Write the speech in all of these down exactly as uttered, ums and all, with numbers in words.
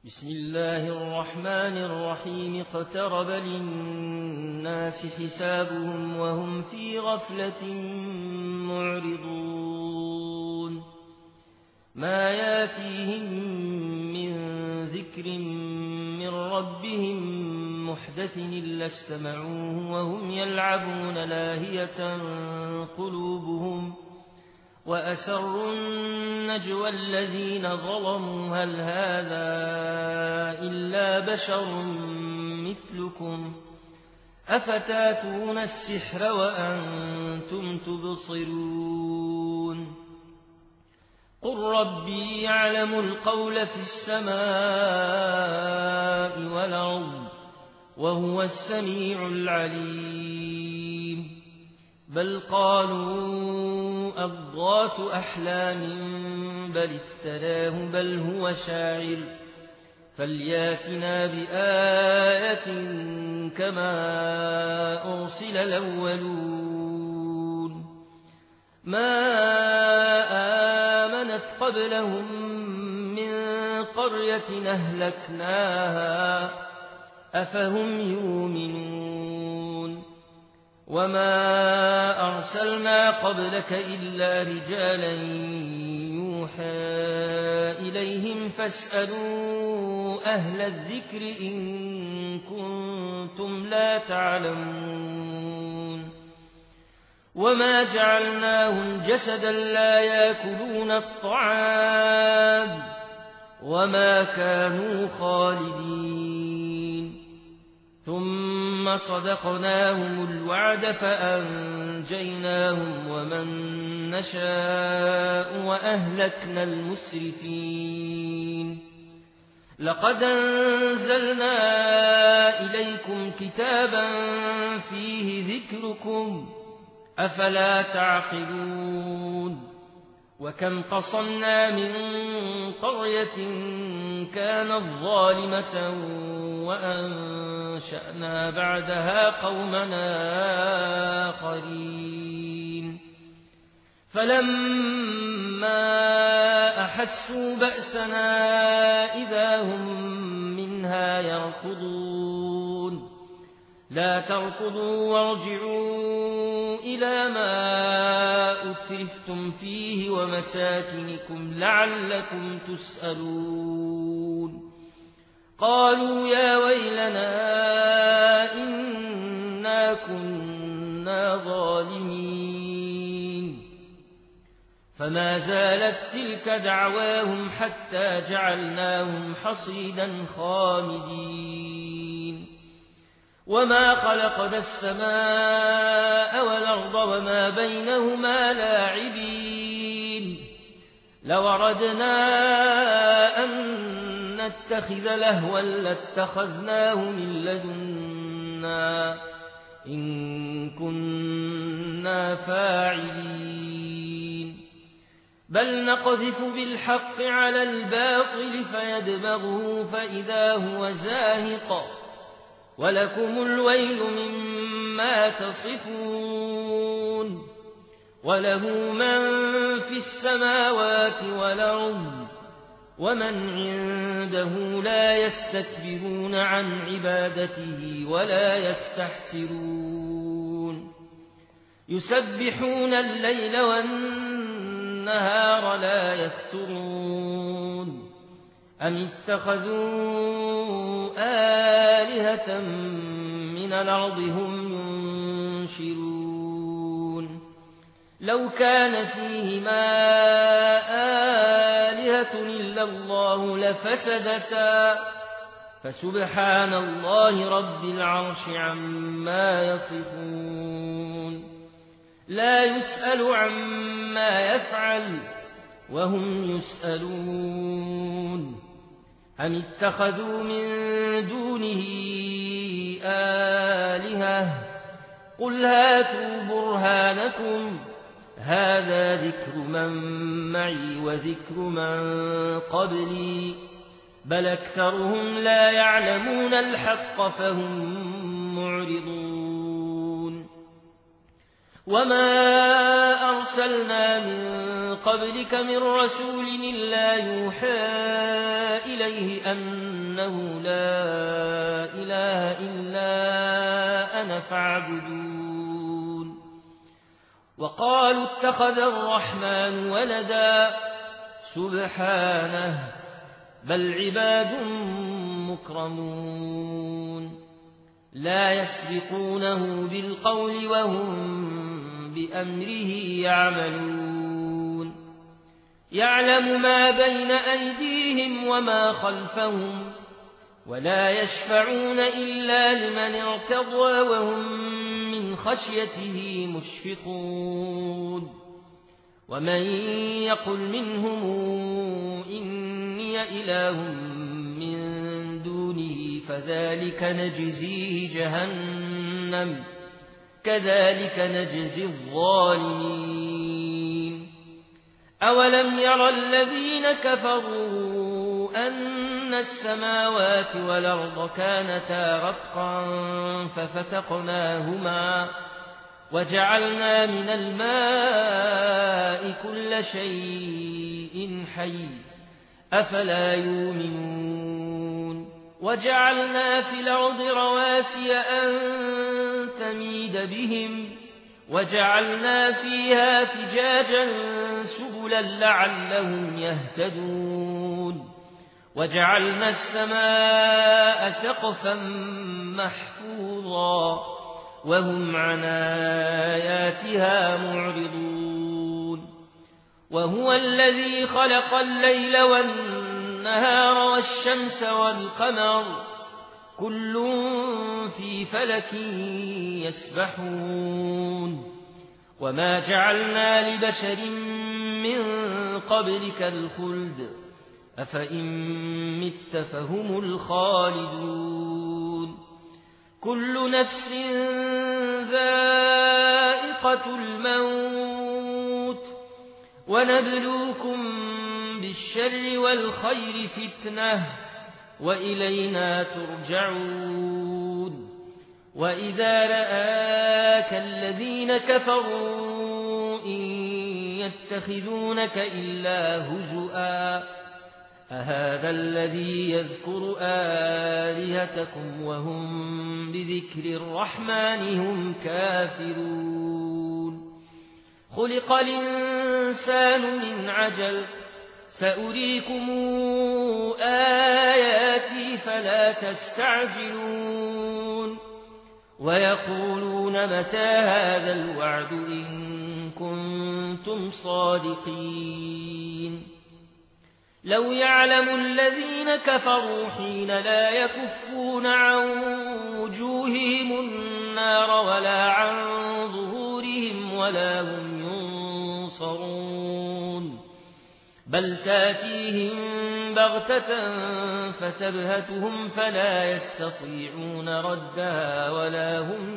بسم الله الرحمن الرحيم اقترب للناس حسابهم وهم في غفلة معرضون ما ياتيهم من ذكر من ربهم محدث إلا استمعوه وهم يلعبون لاهية قلوبهم وأسروا النجوى الذين ظلموا هل هذا إلا بشر مثلكم أفتاتون السحر وأنتم تبصرون قل ربي يعلم القول في السماء والأرض وهو السميع العليم بل قالوا أضغاث أحلام بل افتراه بل هو شاعر فلياتنا بآية كما أرسل الأولون ما آمنت قبلهم من قرية أهلكناها أفهم يؤمنون وما أرسلنا قبلك إلا رجالا يوحى إليهم فاسألوا أهل الذكر إن كنتم لا تعلمون وما جعلناهم جسدا لا يأكلون الطعام وما كانوا خالدين ثم صدقناهم الوعد فأنجيناهم ومن نشاء وأهلكنا المسرفين لقد أنزلنا إليكم كتابا فيه ذكركم أفلا تعقلون وكم قصمنا من قرية كانت ظالمة وأنشأنا بعدها قومنا آخرين فلما أحسوا بأسنا إذا هم منها يركضون لا تركضوا وارجعوا إلى ما أترفتم فيه ومساكنكم لعلكم تسألون قالوا يا ويلنا إنا كنا ظالمين فما زالت تلك دعواهم حتى جعلناهم حصيدا خامدين وما خلقنا السماء والأرض وما بينهما لاعبين لو أردنا أن نتخذ لهوا لاتخذناه من لدنا إن كنا فاعلين بل نقذف بالحق على الباطل فيدمغه فإذا هو زاهق ولكم الويل مما تصفون وله من في السماوات والأرض ومن عنده لا يستكبرون عن عبادته ولا يستحسرون يسبحون الليل والنهار لا يفترون أم اتخذوا آلهة من الأرض هم ينشرون لو كان فيهما آلهة إلا الله لفسدتا فسبحان الله رب العرش عما يصفون لا يسأل عما يفعل وهم يسألون أم اتخذوا من دونه آلهة قل هاتوا برهانكم هذا ذكر من معي وذكر من قبلي بل أكثرهم لا يعلمون الحق فهم معرضون وما أرسلنا من قبلك من رسول إلا يوحى إليه أنه لا إله إلا أنا فاعبدون وقالوا اتخذ الرحمن ولدا سبحانه بل عباد مكرمون لا يسبقونه بالقول وهم بأمره يعملون يعلم ما بين أيديهم وما خلفهم ولا يشفعون إلا لمن ارتضى وهم من خشيته مشفقون ومن يقل منهم إني إله من دونه فذلك نجزيه جهنم كذلك نجزي الظالمين أولم ير الذين كفروا أن السماوات والأرض كانتا رتقا ففتقناهما وجعلنا من الماء كل شيء حي أفلا يؤمنون وجعلنا في الأرض رواسي أن تميد بهم وجعلنا فيها فجاجا سبلا لعلهم يهتدون وجعلنا السماء سقفا محفوظا وهم عن آياتها معرضون وهو الذي خلق الليل والنهار والشمس والقمر كل في فلك يسبحون وما جعلنا لبشر من قبلك الخلد أفإن مت فهم الخالدون كل نفس ذائقة الموت ونبلوكم بالشر والخير فتنة وإلينا ترجعون وإذا رآك الذين كفروا إن يتخذونك إلا هزؤا أهذا الذي يذكر آلهتكم وهم بذكر الرحمن هم كافرون خلق الإنسان من عجل سأريكم آياتي فلا تستعجلون ويقولون متى هذا الوعد إن كنتم صادقين لو يعلم الذين كفروا حين لا يكفون عن وجوههم النار ولا عن ظهورهم ولا هم ينصرون بل تاتيهم بغتة فتبهتهم فلا يستطيعون ردها ولا هم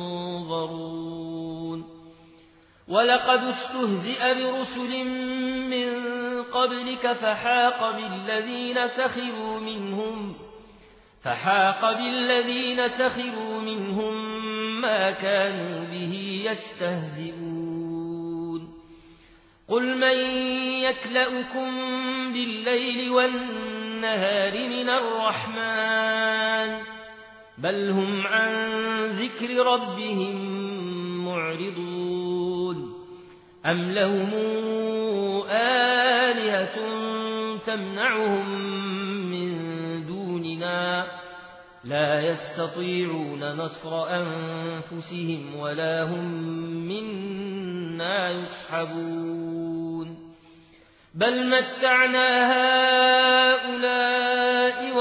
ينظرون ولقد استهزئ برسل من قبلك فحاق بالذين سخروا منهم فحاق بالذين سخروا منهم ما كانوا به يستهزئون قل من يكلؤكم بالليل والنهار من الرحمن بل هم عن ذكر ربهم معرضون أم لهم آلهة تمنعهم من دوننا لا يستطيعون نصر أنفسهم ولا هم منا يصحبون بل متعنا هؤلاء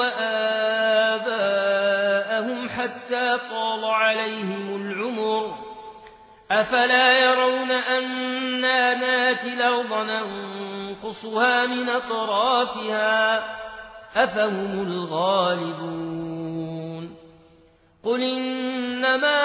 وآباءهم حتى طال عليهم العمر أفلا يرون أنا ناتي الأرض ننقصها من أطرافها أفهم الغالبون قل إنما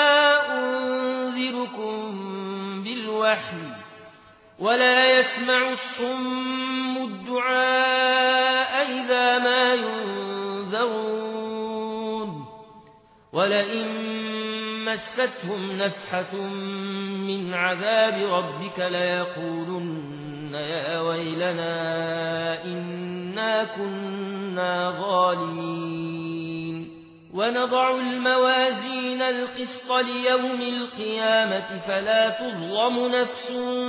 أنذركم بالوحي ولا يسمع الصم الدعاء إذا ما ينذرون ولئن مستهم نفحة من عذاب ربك ليقولن يا ويلنا إنا كنا ظالمين ونضع الموازين القسط ليوم القيامة فلا تظلم نفس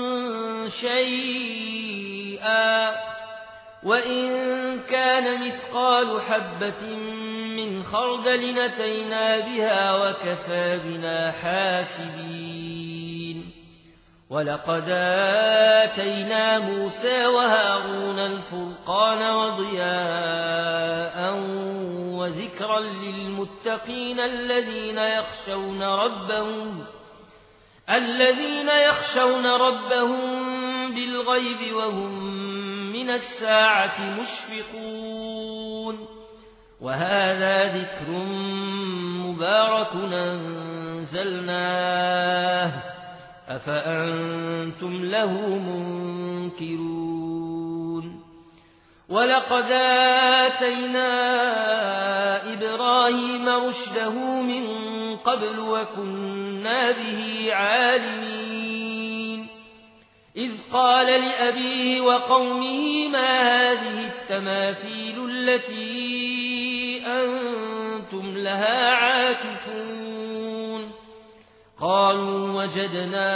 شيئا وإن كان مثقال حبة من خردل أتينا بها وكفى بنا حاسبين ولقد آتينا موسى وهارون الفرقان وضياء وذكرا للمتقين الذين يخشون ربهم الذين يخشون ربهم بالغيب وهم من الساعة مشفقون وهذا ذكر مبارك أنزلناه أفأنتم له منكرون ولقد آتينا إبراهيم رشده من قبل وكنا به عالمين إذ قال لأبيه وقومه ما هذه التماثيل التي أنتم لها عاكفون قالوا وجدنا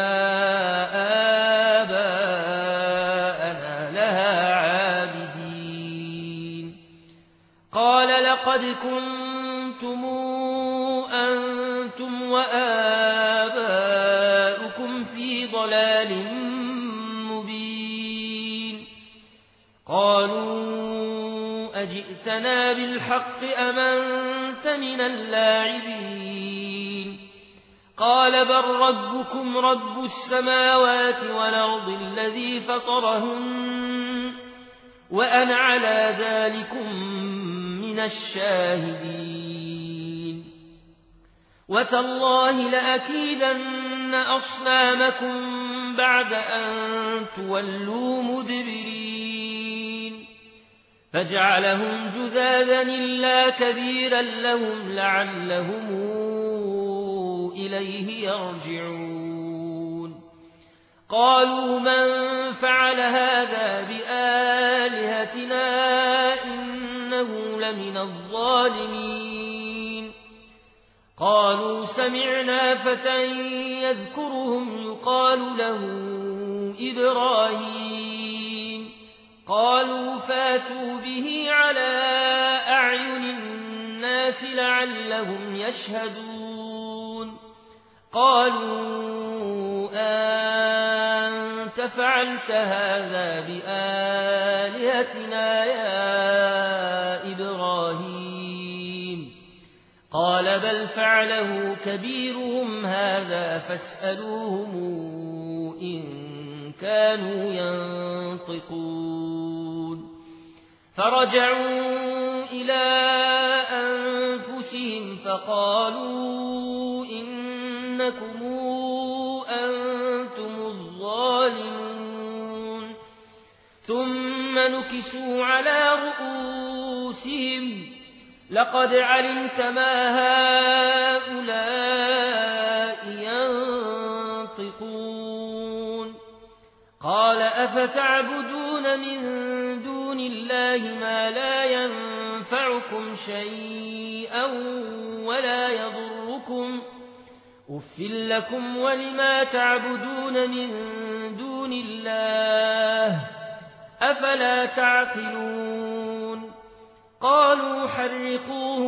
آباءنا لها عابدين قال لقد كنتم أنتم وآباؤكم في ضلال مبين قالوا أجئتنا بالحق أم أنت من اللاعبين قال بل ربكم رب السماوات والأرض الذي فطرهن وأنا على ذلكم من الشاهدين وتالله لأكيدن أصنامكم بعد أن تولوا مدبرين فجعلهم جذاذا إلا كبيرا لهم لعلهم إليه يرجعون قالوا من فعل هذا بآلهتنا إنه لمن الظالمين قالوا سمعنا فتى يذكرهم يقال له إبراهيم قالوا فاتوا به على أعين الناس لعلهم يشهدون قالوا أنت فعلت هذا بآلهتنا يا إبراهيم قال بل فعله كبيرهم هذا فاسألوهم إن كانوا ينطقون فرجعوا إلى أنفسهم فقالوا إنكم أنتم الظالمون ثم نكسوا على رؤوسهم لقد علمت ما هؤلاء ينطقون قال أفتعبدون من دون الله ما لا ينفعكم شيئا ولا يضركم أف لكم ولما تعبدون من دون الله أفلا تعقلون قالوا حرقوه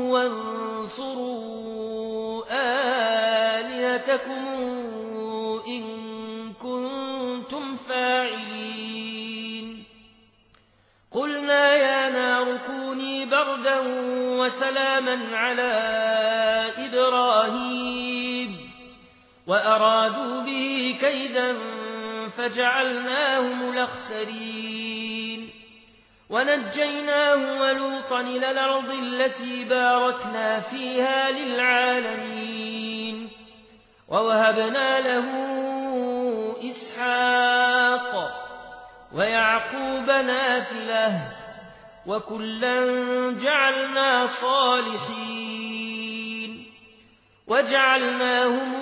وانصروا آلهتكم إن كنتم فاعلين قلنا يا نار كوني بردا وسلاما على إبراهيم وأرادوا به كيدا فجعلناهم الأخسرين ونجيناه ولوطا إلى الأرض التي باركنا فيها للعالمين ووهبنا له إسحاق ويعقوب نافلة وكلا جعلنا صالحين وجعلناهم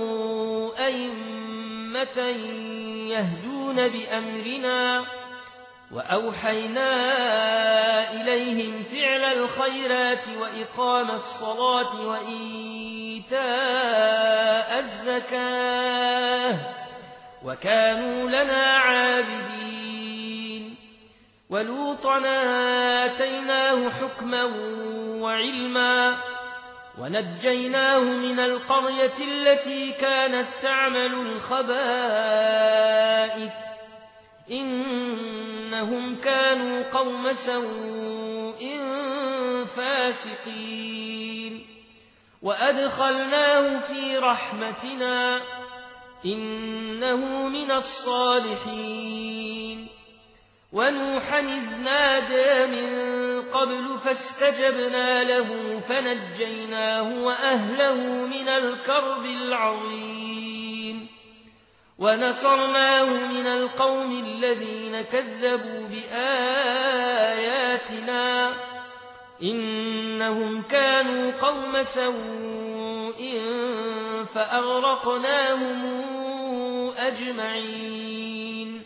أئمة يهدون بأمرنا وأوحينا إليهم فعل الخيرات وإقام الصلاة وإيتاء الزكاة وكانوا لنا عابدين ولوطا آتيناه حكما وعلما ونجيناه من القرية التي كانت تعمل الخبائث إنهم كانوا قوم سوء فاسقين وأدخلناه في رحمتنا إنه من الصالحين ونوحا إذ نادى من قبل فاستجبنا له فنجيناه وأهله من الكرب العظيم ونصرناه من القوم الذين كذبوا بآياتنا إنهم كانوا قوم سوء فأغرقناهم أجمعين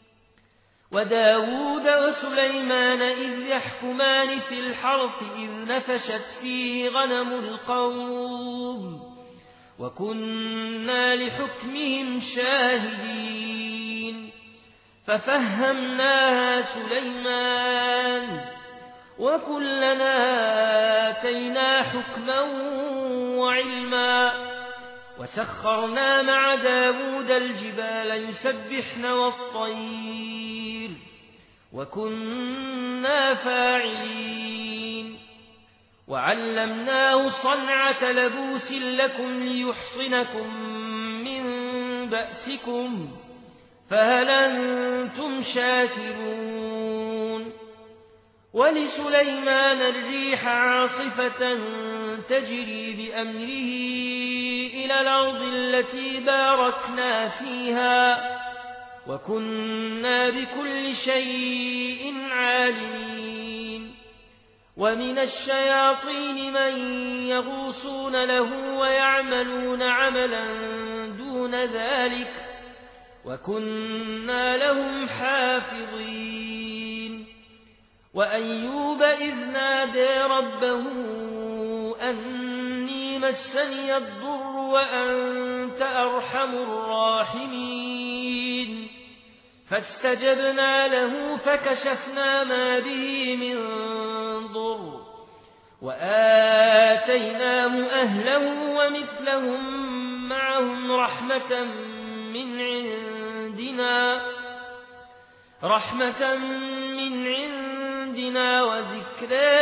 وداود وسليمان إذ يحكمان في الحرث إذ نفشت فيه غنم القوم وكنا لحكمهم شاهدين ففهمناها سليمان وكلنا آتينا حكما وعلما وسخرنا مع داود الجبال يسبحن والطير وكنا فاعلين وعلمناه صنعة لبوس لكم ليحصنكم من بأسكم فهل أنتم شاكرون ولسليمان الريح عاصفة تجري بأمره إلى الأرض التي باركنا فيها وكنا بكل شيء عالمين ومن الشياطين من يغوصون له ويعملون عملا دون ذلك وكنا لهم حافظين وأيوب إذ نادى ربه أني مسني الضر وأنت أرحم الراحمين فاستجبنا له فكشفنا ما به من ضر وآتيناه أهله ومثلهم معهم رحمة من عندنا رحمة من عندنا وذكرى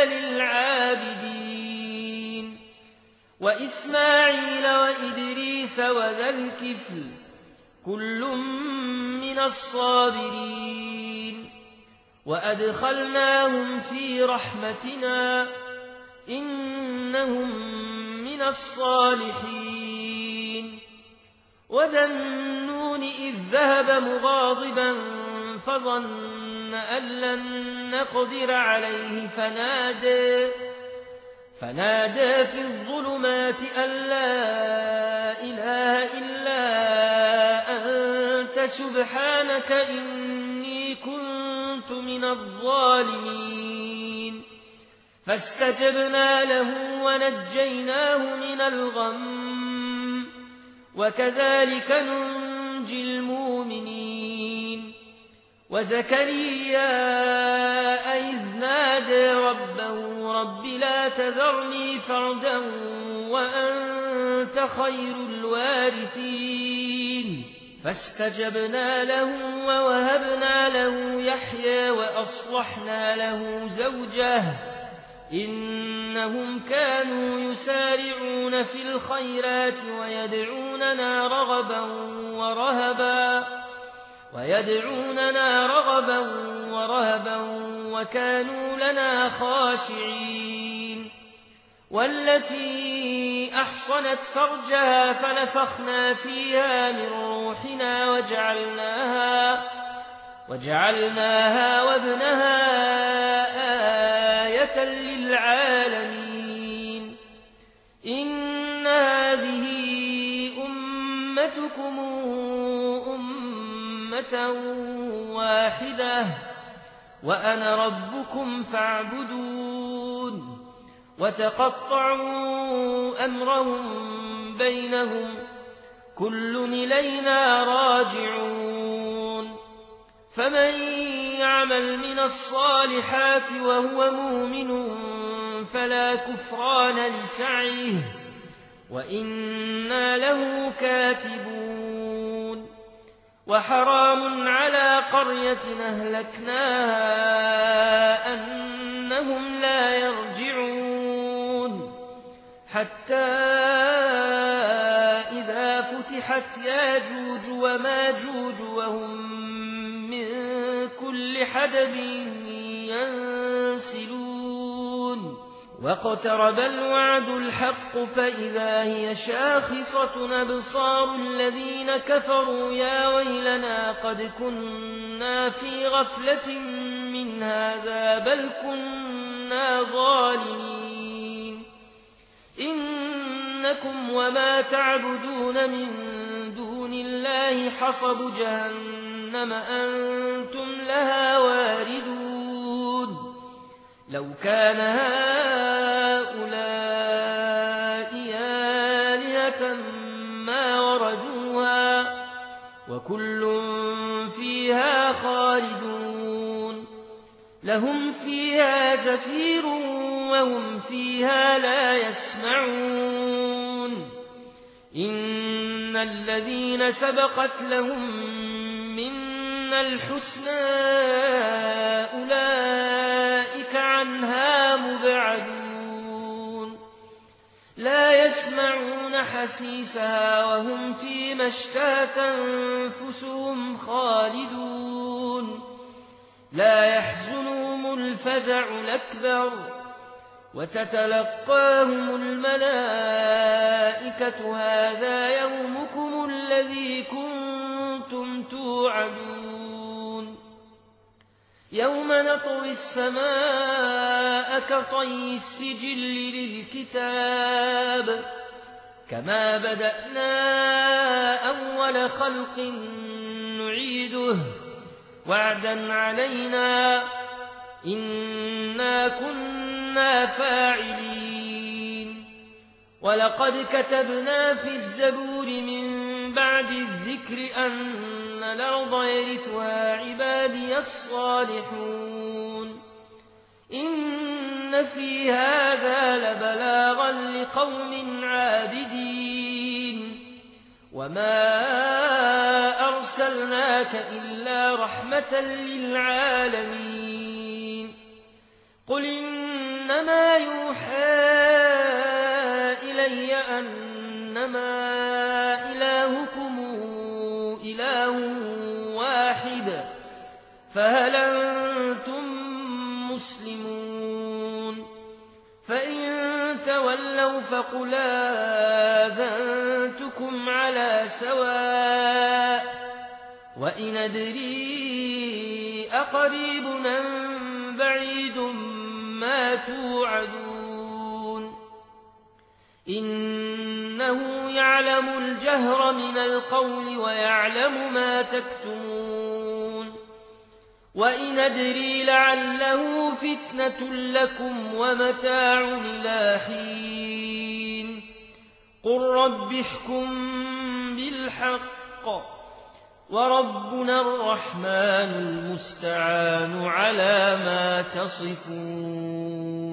للعابدين وإسماعيل وإدريس وذا الكفل كل من الصابرين وأدخلناهم في رحمتنا إنهم من الصالحين وذا النون إذ ذهب مغاضبا فظن أن لن نقدر عليه فنادى فنادى في الظلمات أن لا إله إلا أنت سبحانك إني كنت من الظالمين فاستجبنا له ونجيناه من الغم وكذلك ننجي المؤمنين وزكريا إذ نادى ربه رب لا تذرني فردا وأنت خير الوارثين فاستجبنا له ووهبنا له يحيى وأصلحنا له زوجه إنهم كانوا يسارعون في الخيرات ويدعوننا رغبا ورهبا ويدعوننا رغبا ورهبا وكانوا لنا خاشعين والتي أحصنت فرجها فنفخنا فيها من روحنا وجعلناها وجعلناها وابنها آية للعالمين إن هذه أمتكم أمة واحدة وأنا ربكم فاعبدون وتقطعوا أمرهم بينهم كل إلينا راجعون فمن يعمل من الصالحات وهو مؤمن فلا كفران لسعيه وإنا له كاتبون وحرام على قرية أهلكناها أنهم لا يرجعون حتى إذا فتحت ياجوج وماجوج وهم من كل حدب ينسلون واقترب الوعد الحق فإذا هي شاخصة أبصار الذين كفروا يا ويلنا قد كنا في غفلة من هذا بل كنا ظالمين إنكم وما تعبدون من دون الله حصب جهنم أنتم لها واردون لو كان هؤلاء آلهة ما وردوها وكل فيها خالدون لهم فيها زفير وهم فيها لا يسمعون إن الذين سبقت لهم منا الحسنى أولئك عنها مبعدون لا يسمعون حسيسها وهم فيما اشتهت أنفسهم خالدون لا يحزنهم الفزع الأكبر وتتلقاهم الملائكة هذا يومكم الذي كنتم توعدون يوم نطوي السماء كطي السجل للكتاب كما بدأنا أول خلق نعيده وعدا علينا إنا كنا فاعلين ولقد كتبنا في الزبور من بعد الذكر أن الأرض يرثها عبادي الصالحون إن في هذا لبلاغا لقوم عابدين وما أرسلناك إلا رحمة للعالمين قل إنما يوحى إلي أنما إلهكم إله واحد فهل أنتم مسلمون فإن تولوا فقل آذنتكم على سواء وإن أدري أقريب أم بعيد ما توعدون إنه يعلم الجهر من القول ويعلم ما تكتمون وإن أدري لعله فتنة لكم ومتاع إلى حين قل رب احكم بالحق وربنا الرحمن المستعان على ما تصفون